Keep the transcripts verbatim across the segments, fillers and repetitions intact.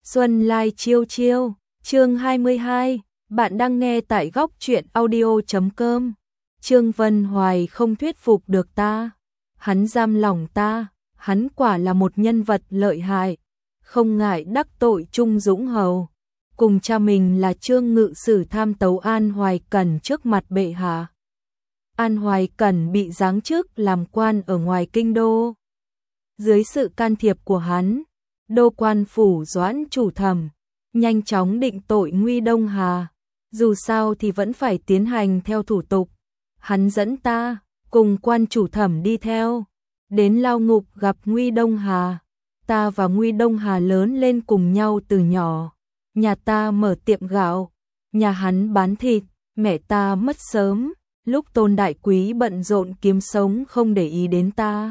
Xuân Lai chiêu chiêu, chương hai mươi hai, bạn đang nghe tại góc truyện audio chấm com. Trương Vân Hoài không thuyết phục được ta, hắn giam lòng ta, hắn quả là một nhân vật lợi hại, không ngại đắc tội Trung Dũng Hầu, cùng cha mình là Trương Ngự Sử tham tấu An Hoài Cẩn trước mặt bệ hạ. An Hoài Cẩn bị giáng chức làm quan ở ngoài kinh đô. Dưới sự can thiệp của hắn, đô quan phủ Doãn chủ thẩm nhanh chóng định tội Nguy Đông Hà, dù sao thì vẫn phải tiến hành theo thủ tục. Hắn dẫn ta cùng quan chủ thẩm đi theo, đến lao ngục gặp Nguy Đông Hà. Ta và Nguy Đông Hà lớn lên cùng nhau từ nhỏ, nhà ta mở tiệm gạo, nhà hắn bán thịt, mẹ ta mất sớm, lúc Tôn Đại Quý bận rộn kiếm sống không để ý đến ta.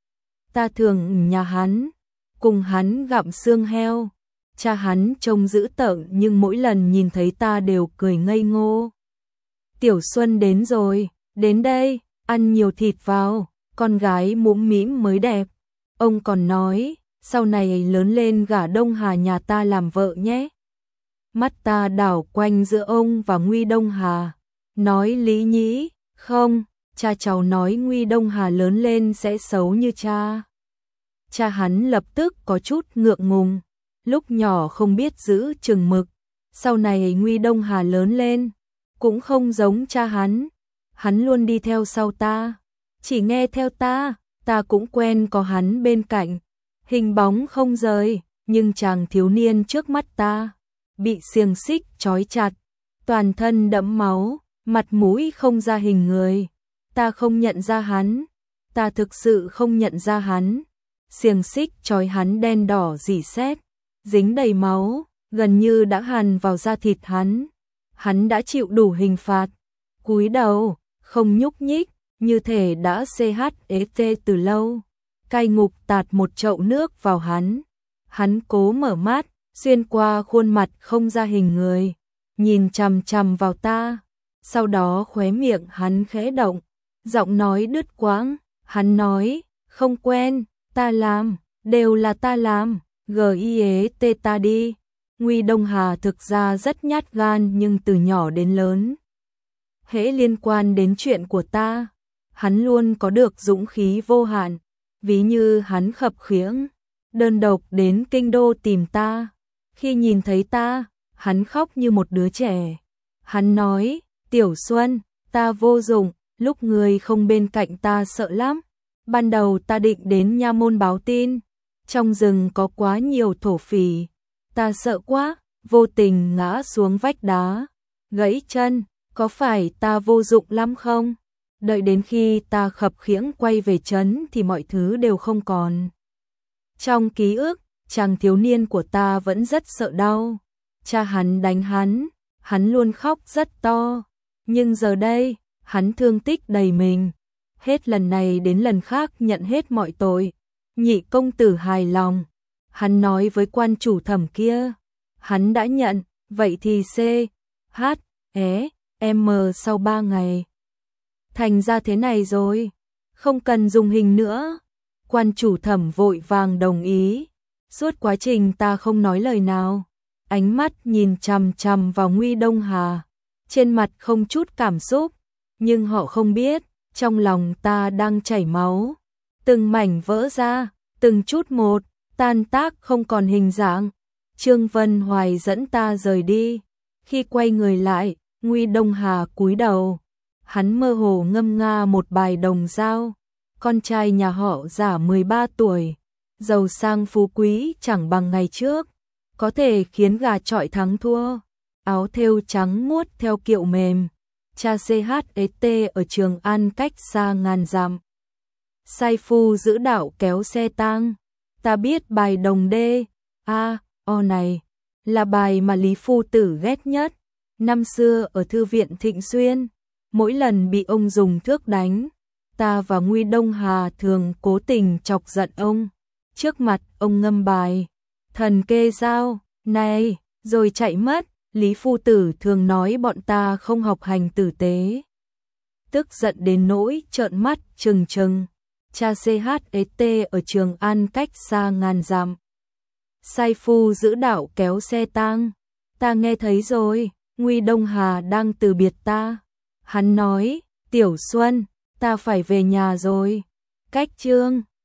Ta thường nhà hắn, cùng hắn gặm xương heo. Cha hắn trông dữ tợn nhưng mỗi lần nhìn thấy ta đều cười ngây ngô. Tiểu Xuân đến rồi, đến đây, ăn nhiều thịt vào, con gái mũm mĩm mới đẹp. Ông còn nói, sau này lớn lên gả Đông Hà nhà ta làm vợ nhé. Mắt ta đảo quanh giữa ông và Nguy Đông Hà, nói Lý Nhĩ, không, cha cháu nói Nguy Đông Hà lớn lên sẽ xấu như cha. Cha hắn lập tức có chút ngượng ngùng, lúc nhỏ không biết giữ chừng mực, sau này Nguy Đông Hà lớn lên, cũng không giống cha hắn, hắn luôn đi theo sau ta, chỉ nghe theo ta, ta cũng quen có hắn bên cạnh, hình bóng không rời, nhưng chàng thiếu niên trước mắt ta, bị xiềng xích trói chặt, toàn thân đẫm máu, mặt mũi không ra hình người, ta không nhận ra hắn, ta thực sự không nhận ra hắn. Xiềng xích trói hắn đen đỏ rỉ sét, dính đầy máu, gần như đã hằn vào da thịt hắn. Hắn đã chịu đủ hình phạt, cúi đầu, không nhúc nhích, như thể đã chết từ lâu. Cai ngục tạt một chậu nước vào hắn. Hắn cố mở mắt, xuyên qua khuôn mặt không ra hình người, nhìn chằm chằm vào ta. Sau đó khóe miệng hắn khẽ động, giọng nói đứt quãng, hắn nói, không quen. Ta làm, đều là ta làm, giết ta đi. Nguy Đông Hà thực ra rất nhát gan nhưng từ nhỏ đến lớn, hễ liên quan đến chuyện của ta, hắn luôn có được dũng khí vô hạn, ví như hắn khập khiễng, đơn độc đến kinh đô tìm ta. Khi nhìn thấy ta, hắn khóc như một đứa trẻ. Hắn nói, Tiểu Xuân, ta vô dụng, lúc người không bên cạnh ta sợ lắm. Ban đầu ta định đến nha môn báo tin, trong rừng có quá nhiều thổ phỉ, ta sợ quá, vô tình ngã xuống vách đá, gãy chân, có phải ta vô dụng lắm không? Đợi đến khi ta khập khiễng quay về trấn thì mọi thứ đều không còn. Trong ký ức, chàng thiếu niên của ta vẫn rất sợ đau, cha hắn đánh hắn, hắn luôn khóc rất to, nhưng giờ đây, hắn thương tích đầy mình. Hết lần này đến lần khác nhận hết mọi tội. Nhị công tử hài lòng. Hắn nói với quan chủ thẩm kia. Hắn đã nhận, vậy thì C, H, E, M sau ba ngày. Thành ra thế này rồi. Không cần dùng hình nữa. Quan chủ thẩm vội vàng đồng ý. Suốt quá trình ta không nói lời nào. Ánh mắt nhìn chằm chằm vào Nguy Đông Hà. Trên mặt không chút cảm xúc. Nhưng họ không biết. Trong lòng ta đang chảy máu, từng mảnh vỡ ra, từng chút một, tan tác không còn hình dạng. Trương Vân Hoài dẫn ta rời đi, khi quay người lại, Nguy Đông Hà cúi đầu, hắn mơ hồ ngâm nga một bài đồng dao. Con trai nhà họ Giả mười ba tuổi, giàu sang phú quý chẳng bằng ngày trước, có thể khiến gà chọi thắng thua, áo thêu trắng muốt theo kiệu mềm. Cha chết ở Trường An cách xa ngàn dặm. Sai phu giữ đạo kéo xe tang. Ta biết bài đồng đê, a, o này, là bài mà Lý Phu Tử ghét nhất. Năm xưa ở thư viện Thịnh Xuyên, mỗi lần bị ông dùng thước đánh, ta và Nguy Đông Hà thường cố tình chọc giận ông. Trước mặt ông ngâm bài, thần kê dao, này, rồi chạy mất. Lý Phu Tử thường nói bọn ta không học hành tử tế. Tức giận đến nỗi trợn mắt trừng trừng. Cha chết ở Trường An cách xa ngàn dặm. sai phu giữ đạo kéo xe tang. Ta nghe thấy rồi, Nguy Đông Hà đang từ biệt ta. Hắn nói, Tiểu Xuân, ta phải về nhà rồi. Cách chương